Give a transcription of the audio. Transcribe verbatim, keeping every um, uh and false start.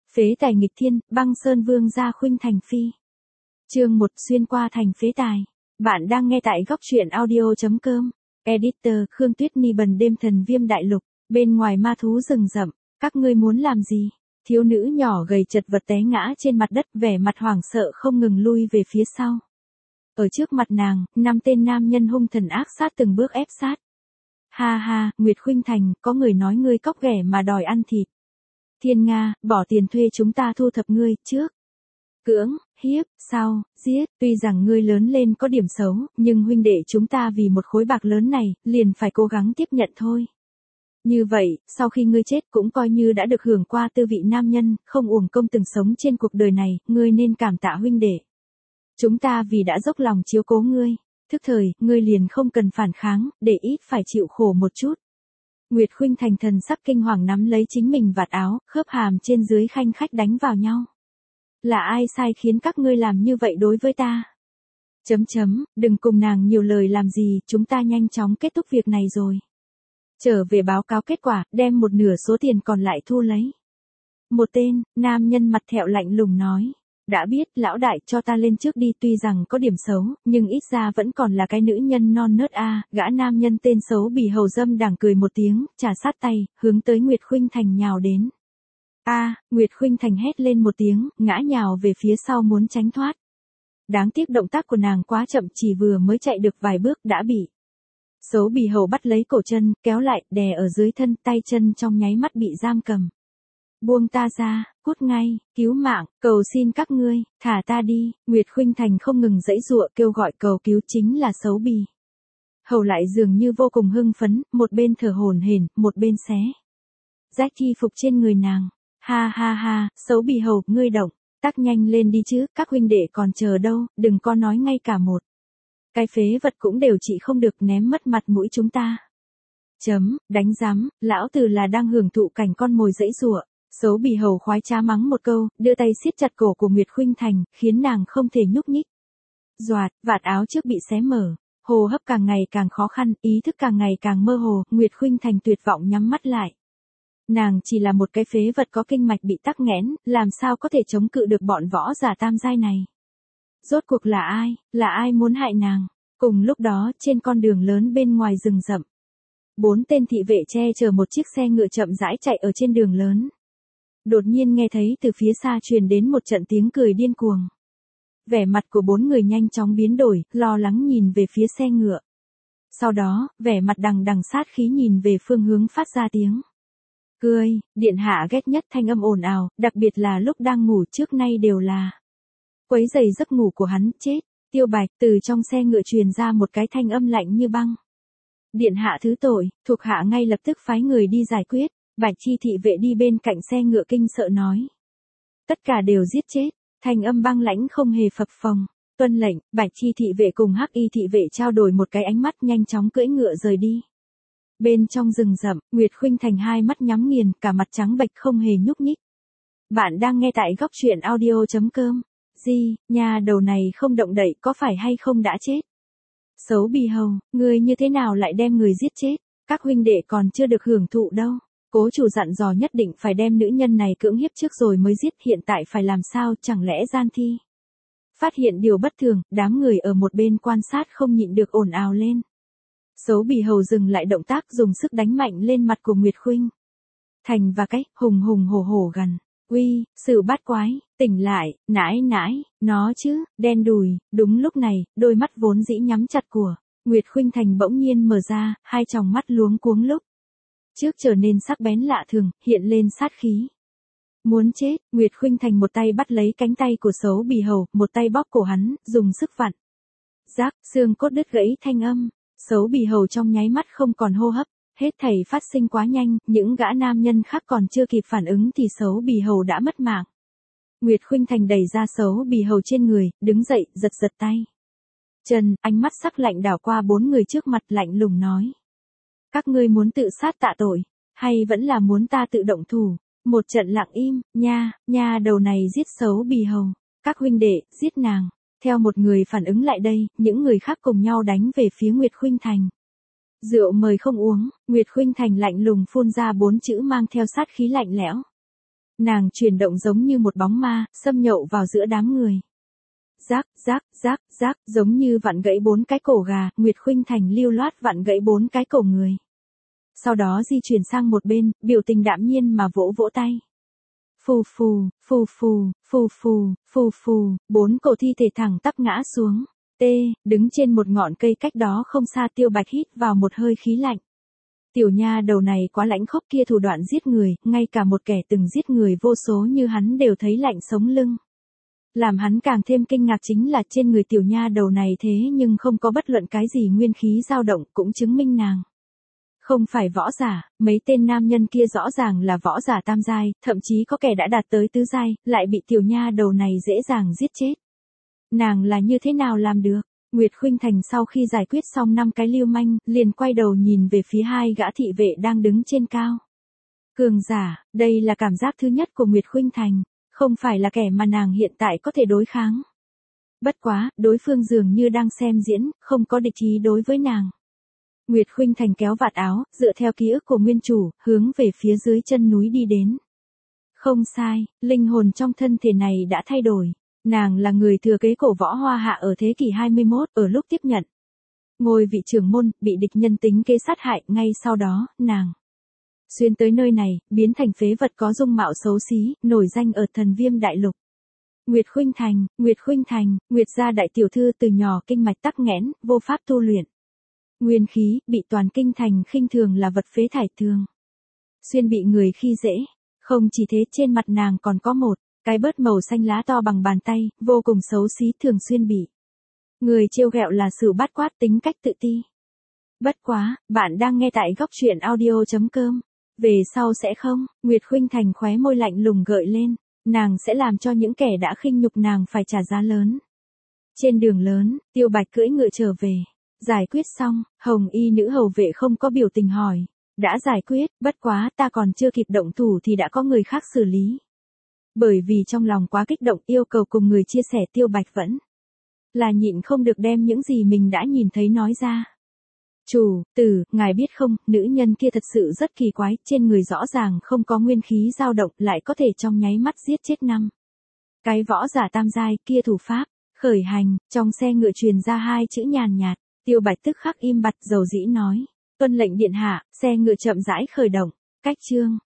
Phế tài nghịch thiên, băng sơn vương gia khuynh thành phi. Chương một xuyên qua thành phế tài. Bạn đang nghe tại góc truyện audio chấm com. Editor Khương Tuyết Nhi bần đêm thần viêm đại lục, bên ngoài ma thú rừng rậm, các ngươi muốn làm gì? Thiếu nữ nhỏ gầy chật vật té ngã trên mặt đất, vẻ mặt hoảng sợ không ngừng lui về phía sau. Ở trước mặt nàng, năm tên nam nhân hung thần ác sát từng bước ép sát. Ha ha, Nguyệt Khuynh Thành, có người nói ngươi cóc ghẻ mà đòi ăn thịt. Thiên Nga, bỏ tiền thuê chúng ta thu thập ngươi, trước. Cưỡng, hiếp, sau, giết, tuy rằng ngươi lớn lên có điểm xấu, nhưng huynh đệ chúng ta vì một khối bạc lớn này, liền phải cố gắng tiếp nhận thôi. Như vậy, sau khi ngươi chết cũng coi như đã được hưởng qua tư vị nam nhân, không uổng công từng sống trên cuộc đời này, ngươi nên cảm tạ huynh đệ. Chúng ta vì đã dốc lòng chiếu cố ngươi, thức thời, ngươi liền không cần phản kháng, để ít phải chịu khổ một chút. Nguyệt Khuynh Thành thần sắc kinh hoàng nắm lấy chính mình vạt áo, khớp hàm trên dưới khanh khách đánh vào nhau. Là ai sai khiến các ngươi làm như vậy đối với ta? Chấm chấm, đừng cùng nàng nhiều lời làm gì, chúng ta nhanh chóng kết thúc việc này rồi. Trở về báo cáo kết quả, đem một nửa số tiền còn lại thu lấy. Một tên, nam nhân mặt thẹo lạnh lùng nói. Đã biết, lão đại, cho ta lên trước đi, tuy rằng có điểm xấu, nhưng ít ra vẫn còn là cái nữ nhân non nớt a. À. Gã nam nhân tên xấu bì hầu dâm đảng cười một tiếng, trà sát tay, hướng tới Nguyệt Khuynh Thành nhào đến. A, à, Nguyệt Khuynh Thành hét lên một tiếng, ngã nhào về phía sau muốn tránh thoát. Đáng tiếc động tác của nàng quá chậm, chỉ vừa mới chạy được vài bước đã bị xấu bì hầu bắt lấy cổ chân, kéo lại, đè ở dưới thân, tay chân trong nháy mắt bị giam cầm. Buông ta ra, cút ngay, cứu mạng, cầu xin các ngươi, thả ta đi. Nguyệt Khuynh Thành không ngừng giãy giụa kêu gọi cầu cứu, chính là xấu bì hầu lại dường như vô cùng hưng phấn, một bên thở hổn hển, một bên xé rách y phục trên người nàng. Ha ha ha, xấu bì hầu, ngươi động tác nhanh lên đi chứ, các huynh đệ còn chờ đâu, đừng có nói ngay cả một cái phế vật cũng đều trị không được, ném mất mặt mũi chúng ta. Chấm, đánh rắm, lão tử là đang hưởng thụ cảnh con mồi giãy giụa. Xấu bì hầu khoái trá mắng một câu, đưa tay siết chặt cổ của Nguyệt Khuynh Thành, khiến nàng không thể nhúc nhích. Doạt, vạt áo trước bị xé mở, hô hấp càng ngày càng khó khăn, ý thức càng ngày càng mơ hồ, Nguyệt Khuynh Thành tuyệt vọng nhắm mắt lại. Nàng chỉ là một cái phế vật có kinh mạch bị tắc nghẽn, làm sao có thể chống cự được bọn võ giả tam giai này. Rốt cuộc là ai, là ai muốn hại nàng? Cùng lúc đó, trên con đường lớn bên ngoài rừng rậm, bốn tên thị vệ che chở một chiếc xe ngựa chậm rãi chạy ở trên đường lớn. Đột nhiên nghe thấy từ phía xa truyền đến một trận tiếng cười điên cuồng. Vẻ mặt của bốn người nhanh chóng biến đổi, lo lắng nhìn về phía xe ngựa. Sau đó, vẻ mặt đằng đằng sát khí nhìn về phương hướng phát ra tiếng cười. Điện hạ ghét nhất thanh âm ồn ào, đặc biệt là lúc đang ngủ, trước nay đều là quấy rầy giấc ngủ của hắn. Chết. Tiêu Bạch, từ trong xe ngựa truyền ra một cái thanh âm lạnh như băng. Điện hạ thứ tội, thuộc hạ ngay lập tức phái người đi giải quyết. Bạch Chi thị vệ đi bên cạnh xe ngựa kinh sợ nói. Tất cả đều giết chết. Thanh âm băng lãnh không hề phập phồng. Tuân lệnh, Bạch Chi thị vệ cùng Hắc Y thị vệ trao đổi một cái ánh mắt, nhanh chóng cưỡi ngựa rời đi. Bên trong rừng rậm, Nguyệt Khuynh Thành hai mắt nhắm nghiền, cả mặt trắng bệch không hề nhúc nhích. Bạn đang nghe tại góc truyện audio chấm com. Gì, nhà đầu này không động đậy, có phải hay không đã chết? Xấu bì hầu, ngươi như thế nào lại đem người giết chết? Các huynh đệ còn chưa được hưởng thụ đâu. Cố chủ dặn dò nhất định phải đem nữ nhân này cưỡng hiếp trước rồi mới giết, hiện tại phải làm sao, chẳng lẽ gian thi? Phát hiện điều bất thường, đám người ở một bên quan sát không nhịn được ồn ào lên. Xấu bì hầu dừng lại động tác, dùng sức đánh mạnh lên mặt của Nguyệt Khuynh Thành và cái hùng hùng hổ hổ gần. Uy, sự bát quái, tỉnh lại, nãi nãi, nó chứ, đen đùi. Đúng lúc này, đôi mắt vốn dĩ nhắm chặt của Nguyệt Khuynh Thành bỗng nhiên mở ra, hai tròng mắt luống cuống lúc trước trở nên sắc bén lạ thường, hiện lên sát khí. Muốn chết. Nguyệt Khuynh Thành một tay bắt lấy cánh tay của xấu bì hầu, một tay bóp cổ hắn, dùng sức vặn. Rác, xương cốt đứt gãy thanh âm. Xấu bì hầu trong nháy mắt không còn hô hấp. Hết thảy phát sinh quá nhanh, những gã nam nhân khác còn chưa kịp phản ứng thì xấu bì hầu đã mất mạng. Nguyệt Khuynh Thành đẩy ra xấu bì hầu trên người, đứng dậy, giật giật tay chân, ánh mắt sắc lạnh đảo qua bốn người trước mặt, lạnh lùng nói. Các ngươi muốn tự sát tạ tội, hay vẫn là muốn ta tự động thủ? Một trận lặng im, nha, nha đầu này giết xấu bì hầu. Các huynh đệ, giết nàng. Theo một người phản ứng lại đây, những người khác cùng nhau đánh về phía Nguyệt Khuynh Thành. Rượu mời không uống, Nguyệt Khuynh Thành lạnh lùng phun ra bốn chữ mang theo sát khí lạnh lẽo. Nàng chuyển động giống như một bóng ma, xâm nhậu vào giữa đám người. Rác, rác, rác, rác, giống như vặn gãy bốn cái cổ gà, Nguyệt Khuynh Thành lưu loát vặn gãy bốn cái cổ người. Sau đó di chuyển sang một bên, biểu tình đạm nhiên mà vỗ vỗ tay. Phù phù, phù phù, phù phù, phù phù, bốn cổ thi thể thẳng tắp ngã xuống. T, đứng trên một ngọn cây cách đó không xa, Tiêu Bạch hít vào một hơi khí lạnh. Tiểu nha đầu này quá lãnh khốc, kia thủ đoạn giết người, ngay cả một kẻ từng giết người vô số như hắn đều thấy lạnh sống lưng. Làm hắn càng thêm kinh ngạc chính là trên người tiểu nha đầu này thế nhưng không có bất luận cái gì nguyên khí dao động, cũng chứng minh nàng không phải võ giả. Mấy tên nam nhân kia rõ ràng là võ giả tam giai, thậm chí có kẻ đã đạt tới tứ giai, lại bị tiểu nha đầu này dễ dàng giết chết. Nàng là như thế nào làm được? Nguyệt Khuynh Thành sau khi giải quyết xong năm cái lưu manh, liền quay đầu nhìn về phía hai gã thị vệ đang đứng trên cao. Cường giả, đây là cảm giác thứ nhất của Nguyệt Khuynh Thành, không phải là kẻ mà nàng hiện tại có thể đối kháng. Bất quá, đối phương dường như đang xem diễn, không có địch ý đối với nàng. Nguyệt Khuynh Thành kéo vạt áo, dựa theo ký ức của nguyên chủ, hướng về phía dưới chân núi đi đến. Không sai, linh hồn trong thân thể này đã thay đổi. Nàng là người thừa kế cổ Võ Hoa Hạ ở thế kỷ hai mươi mốt, ở lúc tiếp nhận ngôi vị trưởng môn, bị địch nhân tính kế sát hại, ngay sau đó, nàng xuyên tới nơi này, biến thành phế vật có dung mạo xấu xí, nổi danh ở Thần Viêm Đại Lục. Nguyệt Khuynh Thành, Nguyệt Khuynh Thành, Nguyệt gia đại tiểu thư từ nhỏ kinh mạch tắc nghẽn, vô pháp tu luyện. Nguyên khí, bị toàn kinh thành khinh thường là vật phế thải thường. Xuyên bị người khi dễ, không chỉ thế, trên mặt nàng còn có một cái bớt màu xanh lá to bằng bàn tay, vô cùng xấu xí, thường xuyên bị người trêu ghẹo là sự bát quát, tính cách tự ti. Bất quá, bạn đang nghe tại góc truyện audio chấm com. Về sau sẽ không? Nguyệt Khuynh Thành khóe môi lạnh lùng gợi lên, nàng sẽ làm cho những kẻ đã khinh nhục nàng phải trả giá lớn. Trên đường lớn, Tiêu Bạch cưỡi ngựa trở về. Giải quyết xong, hồng y nữ hầu vệ không có biểu tình hỏi. Đã giải quyết, bất quá ta còn chưa kịp động thủ thì đã có người khác xử lý. Bởi vì trong lòng quá kích động, yêu cầu cùng người chia sẻ, Tiêu Bạch vẫn là nhịn không được đem những gì mình đã nhìn thấy nói ra. Chủ tử, ngài biết không, nữ nhân kia thật sự rất kỳ quái, trên người rõ ràng không có nguyên khí dao động, lại có thể trong nháy mắt giết chết năm cái võ giả tam giai, kia thủ pháp khởi hành. Trong xe ngựa truyền ra hai chữ nhàn nhạt. Tiêu Bạch tức khắc im bặt, dầu dĩ nói, tuân lệnh điện hạ. Xe ngựa chậm rãi khởi động. Cách chương